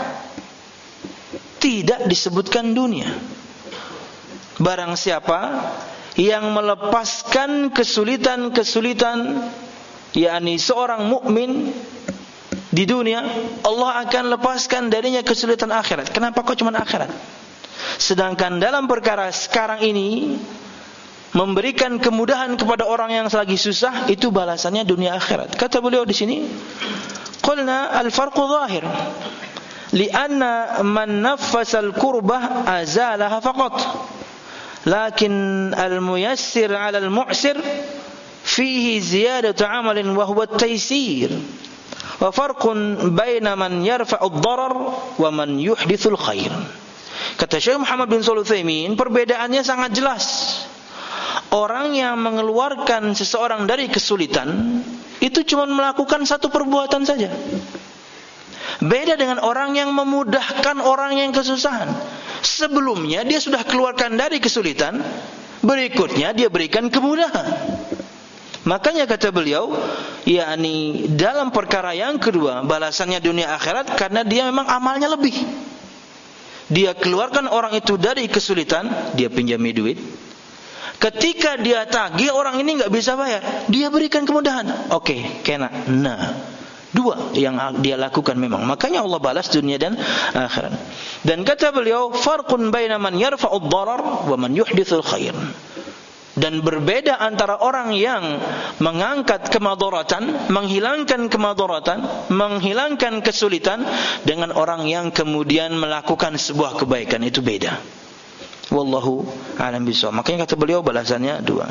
tidak disebutkan dunia. Barang siapa yang melepaskan kesulitan-kesulitan, yakni seorang mukmin di dunia, Allah akan lepaskan darinya kesulitan akhirat. Kenapa kok cuma akhirat? Sedangkan dalam perkara sekarang ini memberikan kemudahan kepada orang yang lagi susah, itu balasannya dunia akhirat. Kata beliau di sini, qulna al-farqu zahir. Lianna man naffasa al-kurbah azalaha faqat. Lakin al-muyassir 'ala al-mu'sir fihi ziyadatu 'amalin wa huwa at-taysir. Wa farqun baina man yarfa'u ad-darar wa man yuhdithu al-khair. Kata Syekh Muhammad bin Shalih Al-Utsaimin, perbedaannya sangat jelas. Orang yang mengeluarkan seseorang dari kesulitan itu cuma melakukan satu perbuatan saja. Beda dengan orang yang memudahkan orang yang kesusahan. Sebelumnya dia sudah keluarkan dari kesulitan, berikutnya dia berikan kemudahan. Makanya kata beliau, yakni dalam perkara yang kedua balasannya dunia akhirat karena dia memang amalnya lebih. Dia keluarkan orang itu dari kesulitan, dia pinjami duit. Ketika dia tagih orang ini nggak bisa bayar, dia berikan kemudahan. Oke, okay, kena. Nah, dua yang dia lakukan memang. Makanya Allah balas dunia dan akhirat. Dan kata beliau, farqun baina man yarfa'ud darar wa man yuhdithul khair. Dan berbeda antara orang yang mengangkat kemadaratan, menghilangkan kemadaratan, menghilangkan kesulitan dengan orang yang kemudian melakukan sebuah kebaikan, itu beda. Wallahu a'lam bishawab. Makanya kata beliau balasannya dua.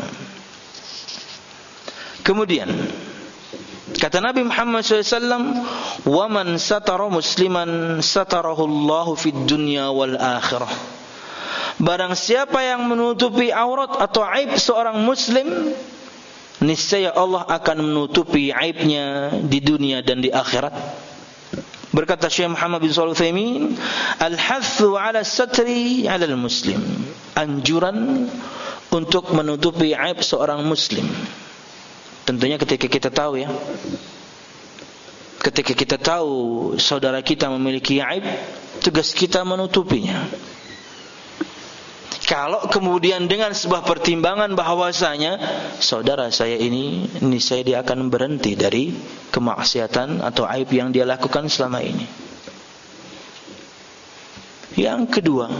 Kemudian kata Nabi Muhammad shallallahu alaihi wasallam, "Wa man satara musliman satarahu Allahu fid dunya wal akhirah." barang siapa yang menutupi aurat atau aib seorang muslim, niscaya Allah akan menutupi aibnya di dunia dan di akhirat. Berkata Syekh Muhammad bin Shalih Al-Utsaimin, al-hathu 'ala satri 'ala al-muslim, anjuran untuk menutupi aib seorang muslim. Tentunya ketika kita tahu ya, ketika kita tahu saudara kita memiliki aib, tugas kita menutupinya. Kalau kemudian dengan sebuah pertimbangan bahwasanya saudara saya ini, ini saya dia akan berhenti dari kemaksiatan atau aib yang dia lakukan selama ini. Yang kedua,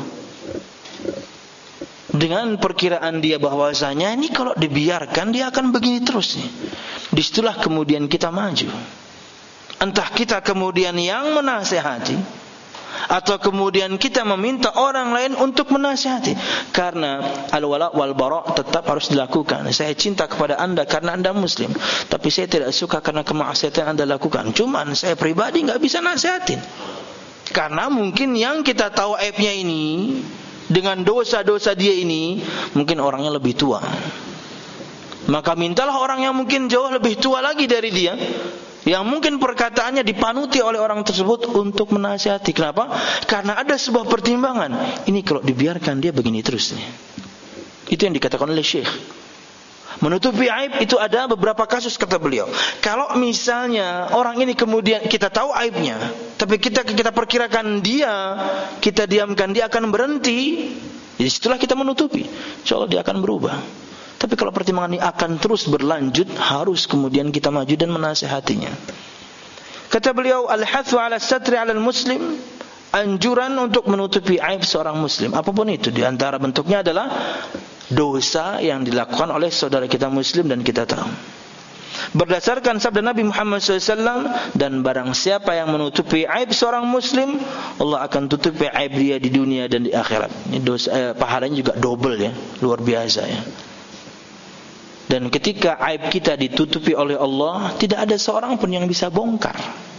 dengan perkiraan dia bahwasanya ini kalau dibiarkan dia akan begini terus nih. Disitulah kemudian kita maju. Entah kita kemudian yang menasihati atau kemudian kita meminta orang lain untuk menasihati. Karena al-wala wal bara tetap harus dilakukan. Saya cinta kepada anda karena anda muslim, tapi saya tidak suka karena kemaksiatan yang anda lakukan. Cuman saya pribadi gak bisa nasihatin, karena mungkin yang kita tahu aibnya ini, dengan dosa-dosa dia ini, mungkin orangnya lebih tua. Maka mintalah orang yang mungkin jauh lebih tua lagi dari dia, yang mungkin perkataannya dipanuti oleh orang tersebut untuk menasihati. Kenapa? Karena ada sebuah pertimbangan. Ini kalau dibiarkan dia begini terus nih. Itu yang dikatakan oleh Syekh. Menutupi aib itu ada beberapa kasus, kata beliau. Kalau misalnya orang ini kemudian kita tahu aibnya, tapi kita kita perkirakan dia, kita diamkan, dia akan berhenti, jadi setelah kita menutupi, insyaallah dia akan berubah. Tapi kalau pertimbangan ini akan terus berlanjut, harus kemudian kita maju dan menasihatinya. Kata beliau, al-hathu 'ala satri 'ala al-muslim, anjuran untuk menutupi aib seorang muslim. Apapun itu, di antara bentuknya adalah dosa yang dilakukan oleh saudara kita muslim dan kita tahu. Berdasarkan sabda Nabi Muhammad shallallahu alaihi wasallam, dan barang siapa yang menutupi aib seorang muslim, Allah akan tutupi aib dia di dunia dan di akhirat. Ini dosa, eh, pahalanya juga double ya, luar biasa ya. Dan ketika aib kita ditutupi oleh Allah, tidak ada seorang pun yang bisa bongkar.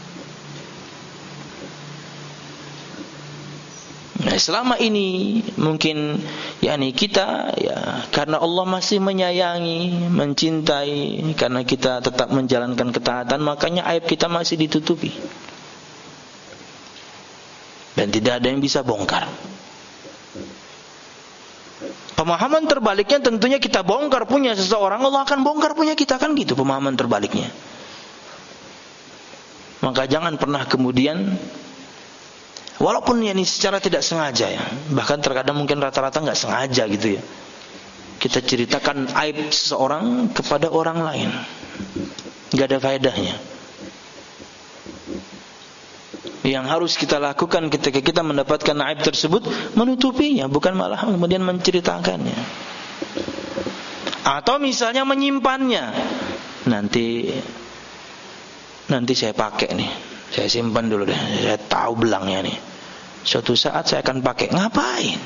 Nah, selama ini mungkin yakni kita ya, karena Allah masih menyayangi, mencintai, karena kita tetap menjalankan ketaatan, makanya aib kita masih ditutupi. Dan tidak ada yang bisa bongkar. Pemahaman terbaliknya tentunya kita bongkar punya seseorang, Allah akan bongkar punya kita, kan gitu pemahaman terbaliknya. Maka jangan pernah kemudian, walaupun ya ini secara tidak sengaja ya, bahkan terkadang mungkin rata-rata nggak sengaja gitu ya, kita ceritakan aib seseorang kepada orang lain, nggak ada faedahnya. Yang harus kita lakukan ketika kita mendapatkan aib tersebut, menutupinya, bukan malah kemudian menceritakannya. Atau misalnya menyimpannya. Nanti nanti saya pakai nih, saya simpan dulu deh, saya tahu belangnya nih, suatu saat saya akan pakai. Ngapain?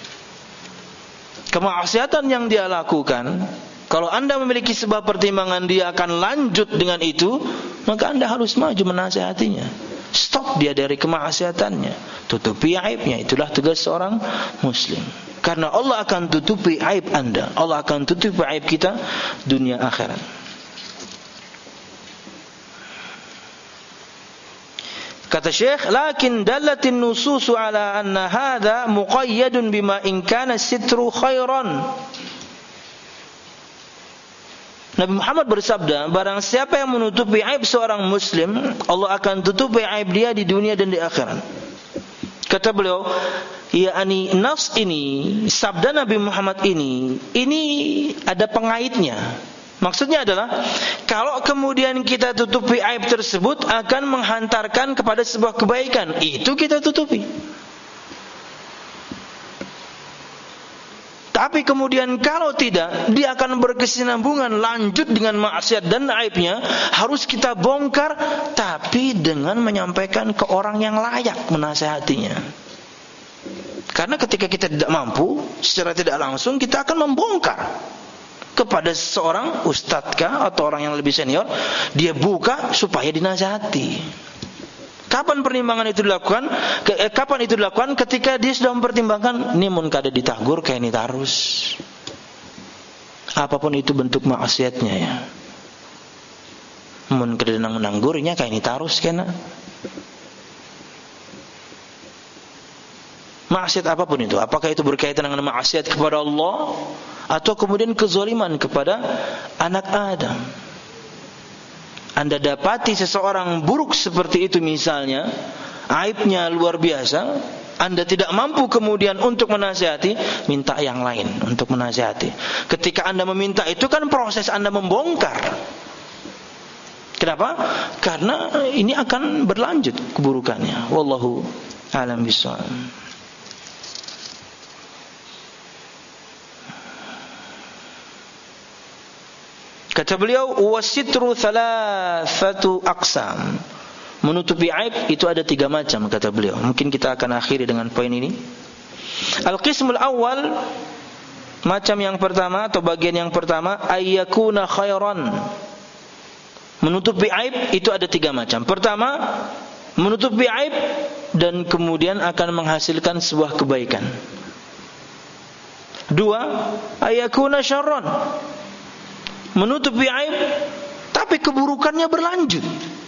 Kemaksiatan yang dia lakukan, kalau anda memiliki sebuah pertimbangan dia akan lanjut dengan itu, maka anda harus maju menasihatinya. Stop dia dari kemaksiatannya, tutupi aibnya. Itulah tugas seorang muslim. Karena Allah akan tutupi aib anda, Allah akan tutupi aib kita dunia akhirat. Kata Syekh, lakin dallatin nususu ala anna hadha muqayyadun bima in kana sitru khairan. Nabi Muhammad bersabda, barang siapa yang menutupi aib seorang muslim, Allah akan tutupi aib dia di dunia dan di akhirat. Kata beliau, yakni nas ini, sabda Nabi Muhammad ini, ini ada pengaitnya. Maksudnya adalah, kalau kemudian kita tutupi aib tersebut akan menghantarkan kepada sebuah kebaikan, itu kita tutupi. Tapi kemudian kalau tidak, dia akan berkesinambungan lanjut dengan maksiat dan aibnya, harus kita bongkar, tapi dengan menyampaikan ke orang yang layak menasihatinya. Karena ketika kita tidak mampu, secara tidak langsung kita akan membongkar kepada seorang ustadzkah atau orang yang lebih senior, dia buka supaya dinasihati. Kapan perimbangan itu dilakukan? Kapan itu dilakukan? Ketika dia sudah mempertimbangkan, ini mun kada ditahgur kayak ini tarus. Apapun itu bentuk maksiatnya ya. Mun kada nanggurnya kayak ini tarus kena. Maksiat apapun itu, apakah itu berkaitan dengan maksiat kepada Allah atau kemudian kezaliman kepada anak Adam. Anda dapati seseorang buruk seperti itu misalnya, aibnya luar biasa, Anda tidak mampu kemudian untuk menasihati, minta yang lain untuk menasihati. Ketika Anda meminta itu kan proses Anda membongkar. Kenapa? Karena ini akan berlanjut keburukannya. Wallahu a'lam bishawab. Kata beliau, wasitru thalathatu aqsam. Menutupi aib itu ada tiga macam, kata beliau. Mungkin kita akan akhiri dengan poin ini. Al-qismul awal, macam yang pertama atau bagian yang pertama, ayyakuna khairan. Menutupi aib itu ada tiga macam. Pertama, menutupi aib dan kemudian akan menghasilkan sebuah kebaikan. Dua, ayyakuna syarran. Menutupi aib tapi keburukannya berlanjut.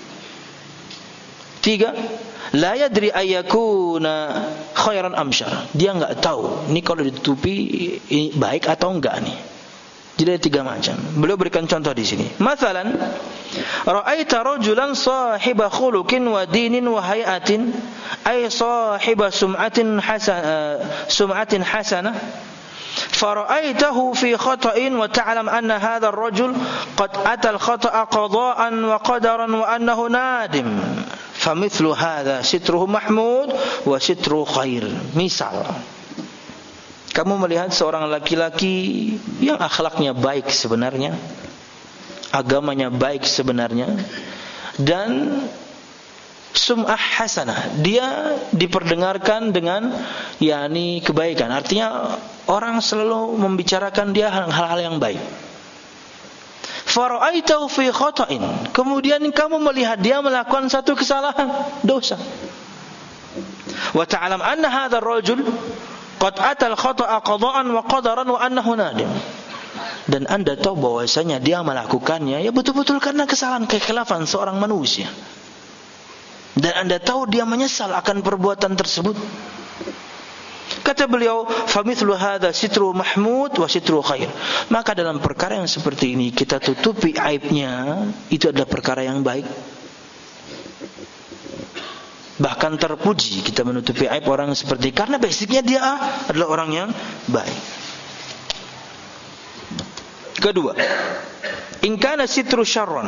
Tiga, la yadri ayyakuna khairan am syarran. Dia enggak tahu ini kalau ditutupi ini baik atau enggak nih. Jadi ada tiga macam. Beliau berikan contoh di sini. Masalan, ra'aita rajulan sahiba khuluqin wa dinin wa hayatin, ay sahiba sum'atin hasan sum'atin hasanah. فرأيته في خطأ وتعلم أن هذا الرجل قد أتى الخطأ قضاء وقدرا وأنه نادم فمثل هذا ستره محمود وستره خير. Misal, kamu melihat seorang laki-laki yang akhlaknya baik sebenarnya, agamanya baik sebenarnya, dan sum'ah hasanah, dia diperdengarkan dengan yakni kebaikan. Artinya orang selalu membicarakan dia hal-hal yang baik. Fara'aitahu fi khata'in, kemudian kamu melihat dia melakukan satu kesalahan, dosa. Wa ta'lam anna hadzal rajul qad atal khata'a qada'an wa qadaran wa annahu nadim. Dan Anda tahu bahwasanya dia melakukannya ya betul-betul karena kesalahan, kekhilafan seorang manusia. Dan Anda tahu dia menyesal akan perbuatan tersebut. Kata beliau, famithlu hadza sitru mahmud wa sitru khair. Maka dalam perkara yang seperti ini kita tutupi aibnya, itu adalah perkara yang baik. Bahkan terpuji kita menutupi aib orang seperti, karena basicnya dia adalah orang yang baik. Kedua, in kana sitru syarran.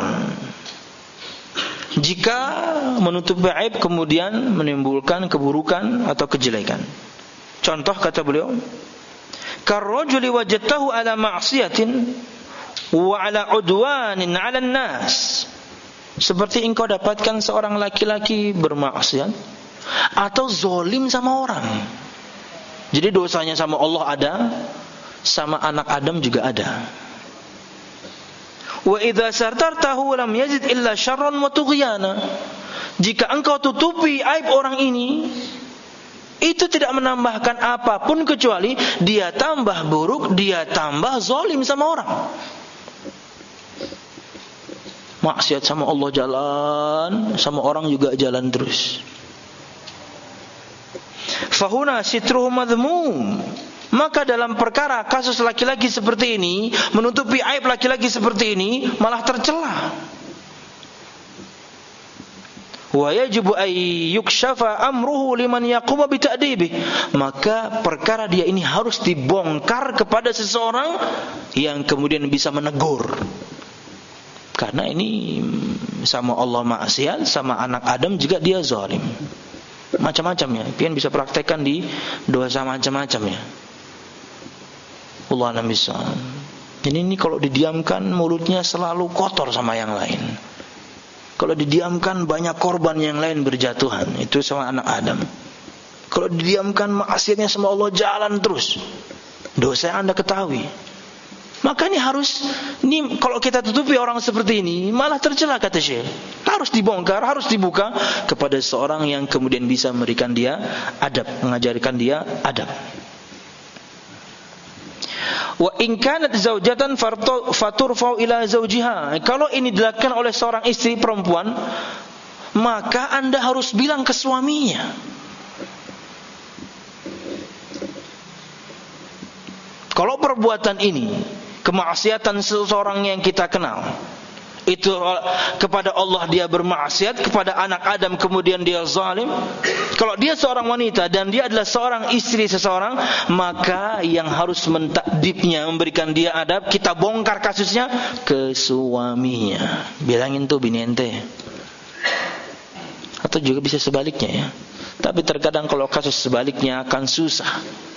Jika menutupi aib kemudian menimbulkan keburukan atau kejelekan. Contoh kata beliau, karrajuli wajadtahu ala ma'siyatin wa ala udwanin 'ala an-nas. Seperti engkau dapatkan seorang laki-laki bermaksiat atau zalim sama orang. Jadi dosanya sama Allah ada, sama anak Adam juga ada. Wa idza sartartahu lam yazid illa syarran wa tughyana. Jika engkau tutupi aib orang ini, itu tidak menambahkan apapun kecuali dia tambah buruk, dia tambah zalim sama orang. Maksiat sama Allah jalan, sama orang juga jalan terus. Fahuna sitruhu madhmum. Maka dalam perkara kasus laki-laki seperti ini, menutupi aib laki-laki seperti ini malah tercela. Wa yajibu ay yukshafa amruhu liman yaquma bi ta'dibi. Maka perkara dia ini harus dibongkar kepada seseorang yang kemudian bisa menegur. Karena ini sama Allah maksiat, sama anak Adam juga dia zalim. Macam-macamnya. Pian bisa praktekkan di dosa macam-macamnya. Allah alam bisawab. Ini ini kalau didiamkan mulutnya selalu kotor sama yang lain. Kalau didiamkan banyak korban yang lain berjatuhan. Itu sama anak Adam. Kalau didiamkan maksiatnya sama Allah jalan terus. Dosa yang Anda ketahui. Maka ini harus, ini kalau kita tutupi orang seperti ini malah tercela kata Syekh. Harus dibongkar, harus dibuka kepada seorang yang kemudian bisa memberikan dia adab, mengajarkan dia adab. Wa in kanat zaujatan faturfa'u ila zaujiha. Kalau ini dilakukan oleh seorang istri perempuan, maka Anda harus bilang ke suaminya. Kalau perbuatan ini kemaksiatan seseorang yang kita kenal, itu kepada Allah dia bermaksiat, kepada anak Adam kemudian dia zalim. Kalau dia seorang wanita dan dia adalah seorang istri seseorang, maka yang harus mentakdibnya, memberikan dia adab, kita bongkar kasusnya ke suaminya. Bilangin tuh bini ente. Atau juga bisa sebaliknya ya. Tapi terkadang kalau kasus sebaliknya akan susah.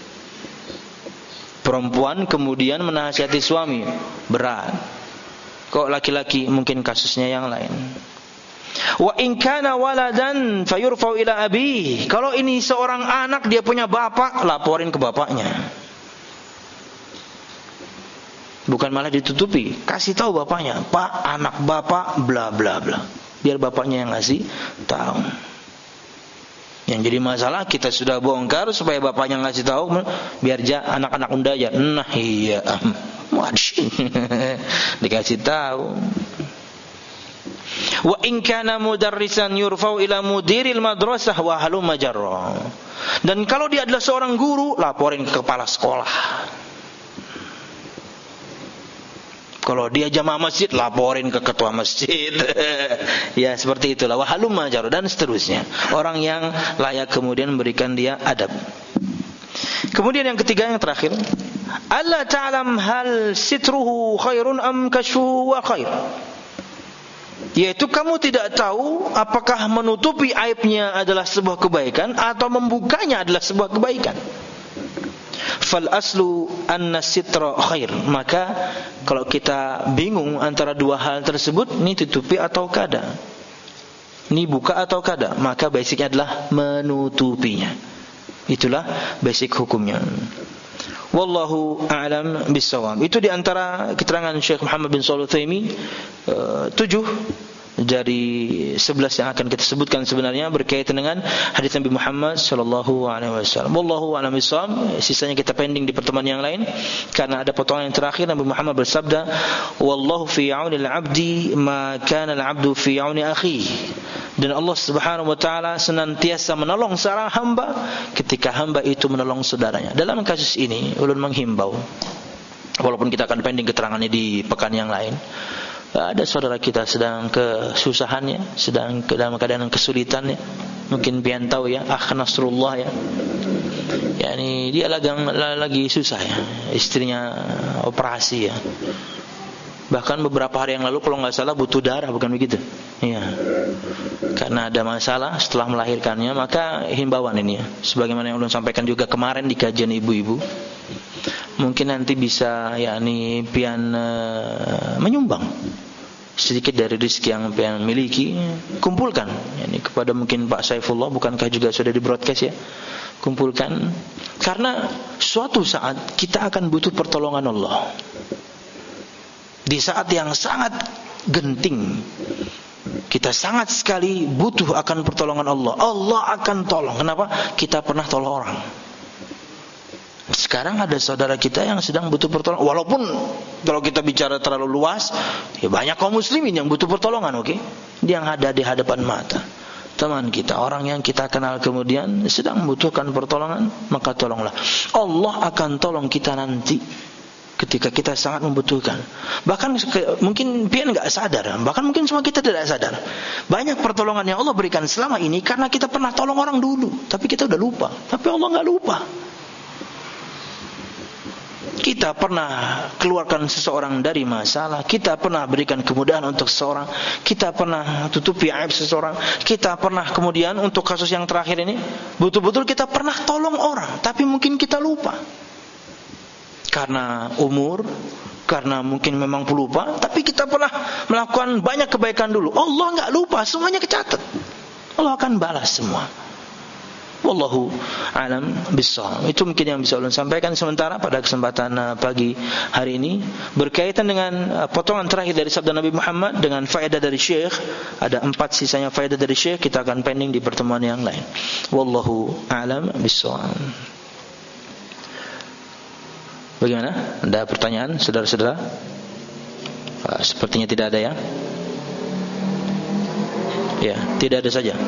Perempuan kemudian menasihati suami, berat. Kok laki-laki mungkin kasusnya yang lain. Wa in kana waladan fayurfa'u ila abi. Kalau ini seorang anak, dia punya bapak, laporin ke bapaknya. Bukan malah ditutupi, kasih tahu bapaknya, Pak, anak bapak bla bla bla. Biar bapaknya yang ngasih tahu. Yang jadi masalah kita sudah bongkar supaya bapaknya ngasih tahu, biar ja, anak-anak unda aja. Nah iya, muadzin dikasih tahu. Wa in kana mudarrisan yurfa'u ila mudiril madrasah wa halumma jarra. Dan kalau dia adalah seorang guru, laporin ke kepala sekolah. Kalau dia jamaah masjid, laporin ke ketua masjid. Ya seperti itulah. Wa halumma jarra dan seterusnya. Orang yang layak kemudian memberikan dia adab. Kemudian yang ketiga, yang terakhir, Allah ta'lam hal sitruhu khairun am kashfuhu wa khair. Yaitu kamu tidak tahu apakah menutupi aibnya adalah sebuah kebaikan atau membukanya adalah sebuah kebaikan. Fal aslu anna sitra khair. Maka kalau kita bingung antara dua hal tersebut, ini tutupi atau kada, ini buka atau kada, maka basicnya adalah menutupinya. Itulah basic hukumnya. Wallahu a'lam bissawab. Itu diantara keterangan Syekh Muhammad bin Shalih Al-Utsaimin, uh, tujuh dari sebelas yang akan kita sebutkan sebenarnya berkaitan dengan hadis Nabi Muhammad sallallahu alaihi wasallam. Wallahu a'lam bissawab. Sisanya kita pending di pertemuan yang lain karena ada potongan yang terakhir. Nabi Muhammad bersabda, "Wallahu fi 'aunil 'abdi ma kana al-'abdu fi 'auni akhihi." Dan Allah Subhanahu wa taala senantiasa menolong seorang hamba ketika hamba itu menolong saudaranya. Dalam kasus ini ulun menghimbau, walaupun kita akan pending keterangannya di pekan yang lain, ada saudara kita sedang kesusahannya, sedang dalam keadaan kesulitannya. Mungkin pian tahu ya, akh Nasrullah ya. Yani dia lagi lagi susah ya, istrinya operasi ya. Bahkan beberapa hari yang lalu kalau nggak salah butuh darah, bukan begitu? Iya. Karena ada masalah setelah melahirkannya, maka himbauan ini ya, sebagaimana yang ulun sampaikan juga kemarin di kajian ibu-ibu, mungkin nanti bisa yakni pian uh, menyumbang sedikit dari rezeki yang pian miliki, kumpulkan yakni kepada mungkin Pak Saifullah, bukankah juga sudah di broadcast ya? Kumpulkan, karena suatu saat kita akan butuh pertolongan Allah. Di saat yang sangat genting, kita sangat sekali butuh akan pertolongan Allah. Allah akan tolong. Kenapa? Kita pernah tolong orang. Sekarang ada saudara kita yang sedang butuh pertolongan. Walaupun kalau kita bicara terlalu luas, ya banyak kaum muslimin yang butuh pertolongan, oke? Okay? Yang ada di hadapan mata. Teman kita, orang yang kita kenal kemudian sedang membutuhkan pertolongan, maka tolonglah. Allah akan tolong kita nanti ketika kita sangat membutuhkan. Bahkan mungkin pian enggak sadar, bahkan mungkin semua kita tidak sadar. Banyak pertolongan yang Allah berikan selama ini karena kita pernah tolong orang dulu, tapi kita udah lupa. Tapi Allah enggak lupa. Kita pernah keluarkan seseorang dari masalah, kita pernah berikan kemudahan untuk seseorang, kita pernah tutupi aib seseorang, kita pernah kemudian untuk kasus yang terakhir ini, betul-betul kita pernah tolong orang, tapi mungkin kita lupa. Karena umur, karena mungkin memang pelupa, tapi kita pernah melakukan banyak kebaikan dulu. Allah enggak lupa, semuanya kecatat. Allah akan balas semua. Wallahu alam bissawab. Itu mungkin yang bisa ulun sampaikan sementara pada kesempatan uh, pagi hari ini berkaitan dengan uh, potongan terakhir dari sabda Nabi Muhammad dengan faedah dari Syekh. Ada empat sisanya faedah dari Syekh, kita akan pending di pertemuan yang lain. Wallahu alam bissawab. Bagaimana? Ada pertanyaan saudara-saudara? Uh, sepertinya tidak ada ya. Ya, tidak ada saja.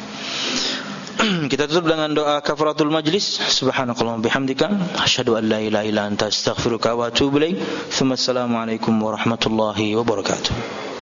Kita tutup dengan doa kafaratul majlis. Subhanakallahumma bihamdika asyhadu an la ilaha illa anta astaghfiruka wa atubu ilaik. Assalamualaikum warahmatullahi wabarakatuh.